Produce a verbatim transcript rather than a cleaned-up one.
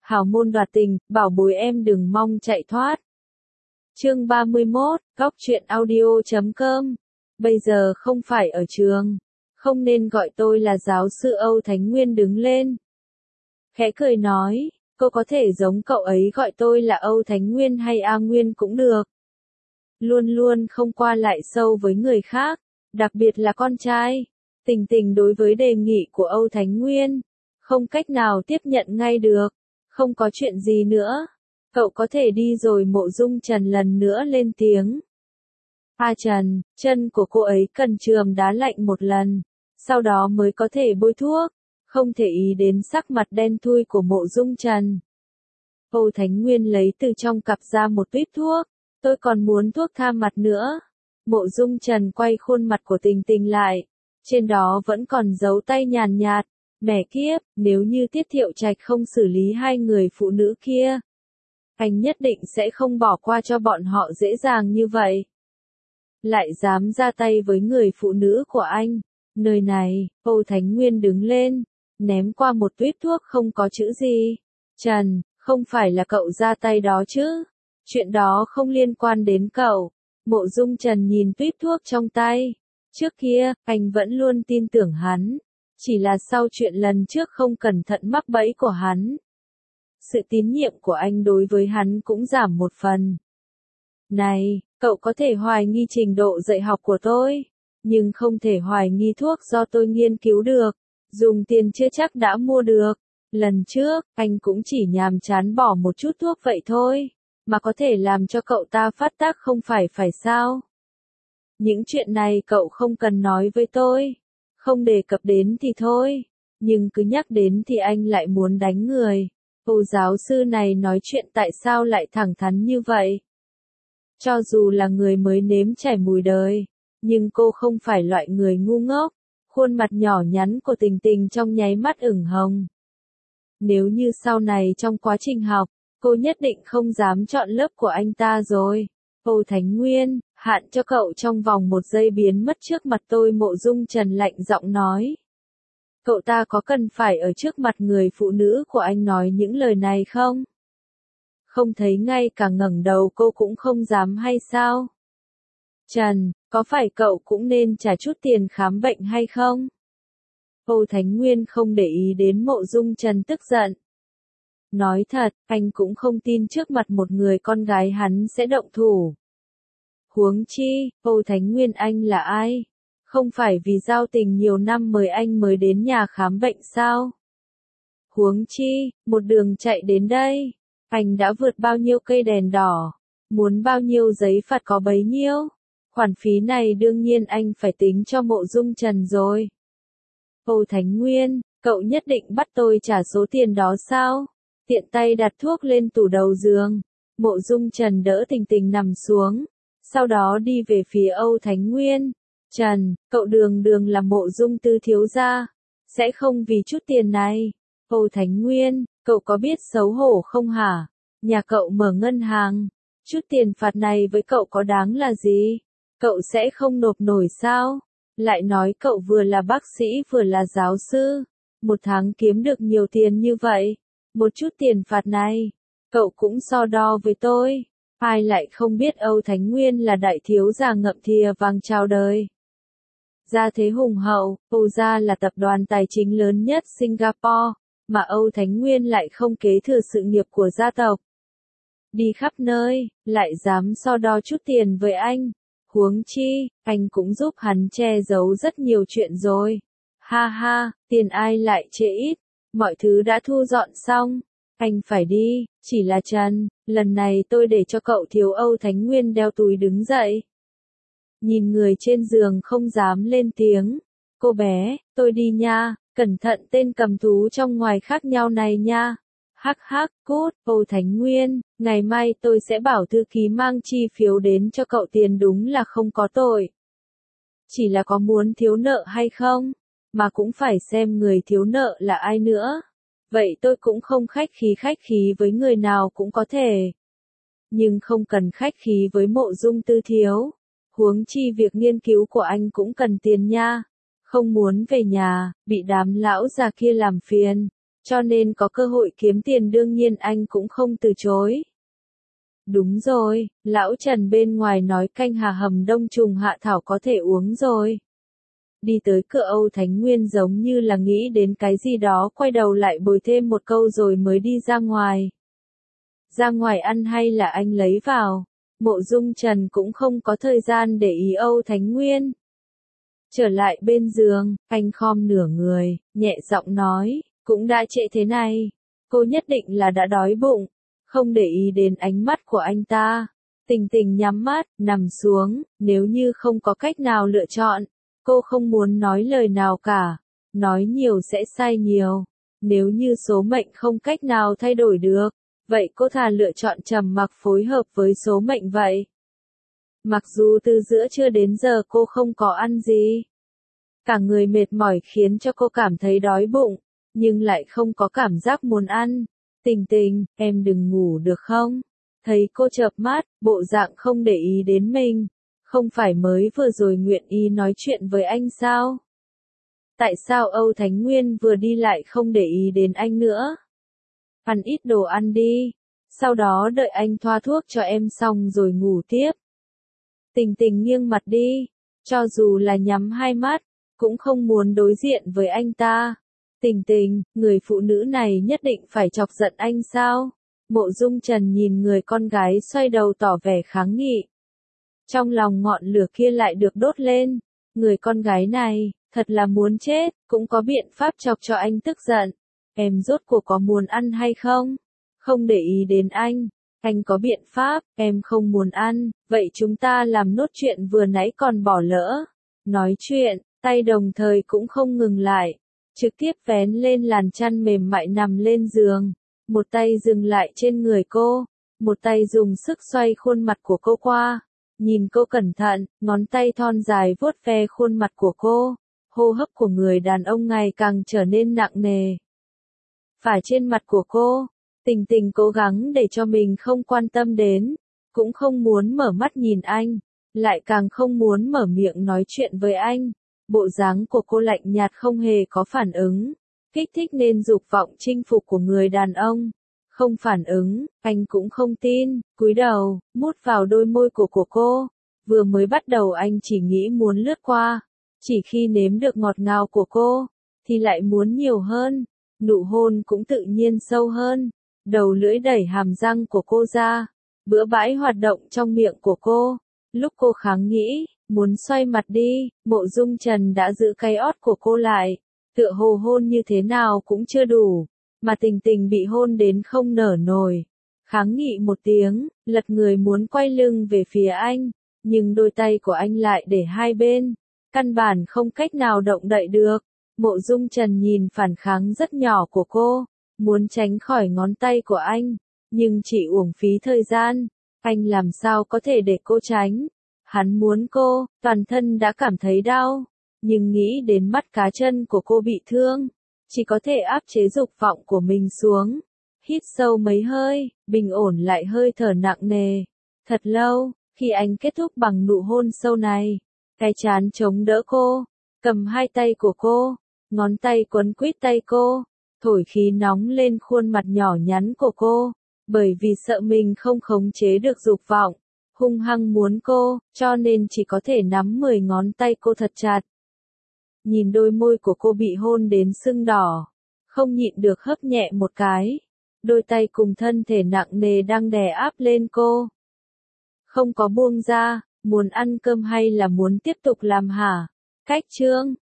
hào môn đoạt tình, bảo bối em đừng mong chạy thoát. Chương ba mươi mốt, góc truyện audio chấm com. Bây giờ không phải ở trường, không nên gọi tôi là giáo sư. Âu Thánh Nguyên đứng lên, khẽ cười nói, cô có thể giống cậu ấy gọi tôi là Âu Thánh Nguyên hay A Nguyên cũng được. Luôn luôn không qua lại sâu với người khác, đặc biệt là con trai. Tình Tình đối với đề nghị của Âu Thánh Nguyên, không cách nào tiếp nhận ngay được. Không có chuyện gì nữa, cậu có thể đi rồi. Mộ Dung Trần lần nữa lên tiếng. A Trần, chân của cô ấy cần chườm đá lạnh một lần, sau đó mới có thể bôi thuốc. Không thể ý đến sắc mặt đen thui của Mộ Dung Trần. Âu Thánh Nguyên lấy từ trong cặp ra một tuýp thuốc. Tôi còn muốn thuốc tha mặt nữa. Mộ Dung Trần quay khuôn mặt của Tình Tình lại. Trên đó vẫn còn dấu tay nhàn nhạt. Mẹ kiếp, nếu như Tiết Thiệu Trạch không xử lý hai người phụ nữ kia, anh nhất định sẽ không bỏ qua cho bọn họ dễ dàng như vậy. Lại dám ra tay với người phụ nữ của anh. Nơi này, Âu Thánh Nguyên đứng lên, ném qua một tuýp thuốc không có chữ gì. Trần, không phải là cậu ra tay đó chứ? Chuyện đó không liên quan đến cậu. Mộ Dung Trần nhìn tuýp thuốc trong tay. Trước kia, anh vẫn luôn tin tưởng hắn. Chỉ là sau chuyện lần trước không cẩn thận mắc bẫy của hắn, sự tín nhiệm của anh đối với hắn cũng giảm một phần. Này, cậu có thể hoài nghi trình độ dạy học của tôi, nhưng không thể hoài nghi thuốc do tôi nghiên cứu được. Dùng tiền chưa chắc đã mua được. Lần trước, anh cũng chỉ nhàm chán bỏ một chút thuốc vậy thôi, mà có thể làm cho cậu ta phát tác không phải phải sao? Những chuyện này cậu không cần nói với tôi. Không đề cập đến thì thôi, nhưng cứ nhắc đến thì anh lại muốn đánh người. Âu giáo sư này nói chuyện tại sao lại thẳng thắn như vậy? Cho dù là người mới nếm trải mùi đời, nhưng cô không phải loại người ngu ngốc. Khuôn mặt nhỏ nhắn của Tình Tình trong nháy mắt ửng hồng. Nếu như sau này trong quá trình học, cô nhất định không dám chọn lớp của anh ta rồi. Âu Thánh Nguyên, hạn cho cậu trong vòng một giây biến mất trước mặt tôi. Mộ Dung Trần lạnh giọng nói. Cậu ta có cần phải ở trước mặt người phụ nữ của anh nói những lời này không? Không thấy ngay cả ngẩng đầu cô cũng không dám hay sao? Trần, có phải cậu cũng nên trả chút tiền khám bệnh hay không? Âu Thánh Nguyên không để ý đến Mộ Dung Trần tức giận. Nói thật, anh cũng không tin trước mặt một người con gái hắn sẽ động thủ. Huống chi, Âu Thánh Nguyên anh là ai? Không phải vì giao tình nhiều năm mời anh mới đến nhà khám bệnh sao? Huống chi, một đường chạy đến đây, anh đã vượt bao nhiêu cây đèn đỏ, muốn bao nhiêu giấy phạt có bấy nhiêu. Khoản phí này đương nhiên anh phải tính cho Mộ Dung Trần rồi. Âu Thánh Nguyên, cậu nhất định bắt tôi trả số tiền đó sao? Tiện tay đặt thuốc lên tủ đầu giường. Mộ Dung Trần đỡ Tình Tình nằm xuống, sau đó đi về phía Âu Thánh Nguyên. Trần, cậu đường đường là Mộ Dung tư thiếu gia, sẽ không vì chút tiền này. Âu Thánh Nguyên, cậu có biết xấu hổ không hả? Nhà cậu mở ngân hàng, chút tiền phạt này với cậu có đáng là gì? Cậu sẽ không nộp nổi sao? Lại nói cậu vừa là bác sĩ vừa là giáo sư, một tháng kiếm được nhiều tiền như vậy. Một chút tiền phạt này, cậu cũng so đo với tôi. Ai lại không biết Âu Thánh Nguyên là đại thiếu gia ngậm thìa vàng chào đời. Gia thế hùng hậu, Âu gia là tập đoàn tài chính lớn nhất Singapore, mà Âu Thánh Nguyên lại không kế thừa sự nghiệp của gia tộc. Đi khắp nơi, lại dám so đo chút tiền với anh. Huống chi, anh cũng giúp hắn che giấu rất nhiều chuyện rồi. Ha ha, tiền ai lại chê ít, mọi thứ đã thu dọn xong. Anh phải đi, chỉ là Trần, lần này tôi để cho cậu thiếu. Âu Thánh Nguyên đeo túi đứng dậy. Nhìn người trên giường không dám lên tiếng. Cô bé, tôi đi nha, cẩn thận tên cầm thú trong ngoài khác nhau này nha. Hắc hắc, cút. Âu Thánh Nguyên, ngày mai tôi sẽ bảo thư ký mang chi phiếu đến cho cậu. Tiền đúng là không có tội. Chỉ là có muốn thiếu nợ hay không, mà cũng phải xem người thiếu nợ là ai nữa. Vậy tôi cũng không khách khí khách khí với người nào cũng có thể. Nhưng không cần khách khí với Mộ Dung tư thiếu. Huống chi việc nghiên cứu của anh cũng cần tiền nha. Không muốn về nhà, bị đám lão già kia làm phiền. Cho nên có cơ hội kiếm tiền đương nhiên anh cũng không từ chối. Đúng rồi, lão Trần bên ngoài nói canh hà hầm đông trùng hạ thảo có thể uống rồi. Đi tới cửa Âu Thánh Nguyên giống như là nghĩ đến cái gì đó quay đầu lại bồi thêm một câu rồi mới đi ra ngoài. Ra ngoài ăn hay là anh lấy vào? Mộ Dung Trần cũng không có thời gian để ý Âu Thánh Nguyên. Trở lại bên giường, anh khom nửa người, nhẹ giọng nói, cũng đã trễ thế này, cô nhất định là đã đói bụng, không để ý đến ánh mắt của anh ta. Tình Tình nhắm mắt, nằm xuống, nếu như không có cách nào lựa chọn, cô không muốn nói lời nào cả, nói nhiều sẽ sai nhiều, nếu như số mệnh không cách nào thay đổi được, vậy cô thà lựa chọn trầm mặc phối hợp với số mệnh vậy. Mặc dù từ giữa trưa đến giờ cô không có ăn gì, cả người mệt mỏi khiến cho cô cảm thấy đói bụng, nhưng lại không có cảm giác muốn ăn. Tình Tình, em đừng ngủ được không? Thấy cô chợp mắt, bộ dạng không để ý đến mình. Không phải mới vừa rồi nguyện ý nói chuyện với anh sao? Tại sao Âu Thánh Nguyên vừa đi lại không để ý đến anh nữa? Ăn ít đồ ăn đi, sau đó đợi anh thoa thuốc cho em xong rồi ngủ tiếp. Tình Tình nghiêng mặt đi, cho dù là nhắm hai mắt, cũng không muốn đối diện với anh ta. Tình Tình, người phụ nữ này nhất định phải chọc giận anh sao? Mộ Dung Trần nhìn người con gái xoay đầu tỏ vẻ kháng nghị. Trong lòng ngọn lửa kia lại được đốt lên. Người con gái này, thật là muốn chết, cũng có biện pháp chọc cho anh tức giận. Em rốt cuộc có muốn ăn hay không? Không để ý đến anh. Anh có biện pháp, em không muốn ăn, vậy chúng ta làm nốt chuyện vừa nãy còn bỏ lỡ. Nói chuyện, tay đồng thời cũng không ngừng lại. Trực tiếp vén lên làn chăn mềm mại nằm lên giường. Một tay dừng lại trên người cô. Một tay dùng sức xoay khuôn mặt của cô qua. Nhìn cô cẩn thận, ngón tay thon dài vuốt ve khuôn mặt của cô. Hô hấp của người đàn ông ngày càng trở nên nặng nề. Phả trên mặt của cô. Tình Tình cố gắng để cho mình không quan tâm đến. Cũng không muốn mở mắt nhìn anh. Lại càng không muốn mở miệng nói chuyện với anh. Bộ dáng của cô lạnh nhạt không hề có phản ứng. Kích thích nên dục vọng chinh phục của người đàn ông. Không phản ứng, anh cũng không tin, cúi đầu, mút vào đôi môi của của cô. Vừa mới bắt đầu anh chỉ nghĩ muốn lướt qua. Chỉ khi nếm được ngọt ngào của cô, thì lại muốn nhiều hơn. Nụ hôn cũng tự nhiên sâu hơn. Đầu lưỡi đẩy hàm răng của cô ra. Bữa bãi hoạt động trong miệng của cô. Lúc cô kháng nghĩ, muốn xoay mặt đi, Mộ Dung Trần đã giữ cái ót của cô lại. Tựa hồ hôn như thế nào cũng chưa đủ. Mà Tình Tình bị hôn đến không nở nổi. Kháng nghị một tiếng, lật người muốn quay lưng về phía anh. Nhưng đôi tay của anh lại để hai bên. Căn bản không cách nào động đậy được. Mộ Dung Trần nhìn phản kháng rất nhỏ của cô. Muốn tránh khỏi ngón tay của anh. Nhưng chỉ uổng phí thời gian. Anh làm sao có thể để cô tránh. Hắn muốn cô, toàn thân đã cảm thấy đau. Nhưng nghĩ đến mắt cá chân của cô bị thương. Chỉ có thể áp chế dục vọng của mình xuống. Hít sâu mấy hơi, bình ổn lại hơi thở nặng nề. Thật lâu, khi anh kết thúc bằng nụ hôn sâu này, cái chán chống đỡ cô, cầm hai tay của cô, ngón tay quấn quýt tay cô, thổi khí nóng lên khuôn mặt nhỏ nhắn của cô, bởi vì sợ mình không khống chế được dục vọng, hung hăng muốn cô, cho nên chỉ có thể nắm mười ngón tay cô thật chặt. Nhìn đôi môi của cô bị hôn đến sưng đỏ, không nhịn được hấp nhẹ một cái. Đôi tay cùng thân thể nặng nề đang đè áp lên cô. Không có buông ra, muốn ăn cơm hay là muốn tiếp tục làm hả? Cách chương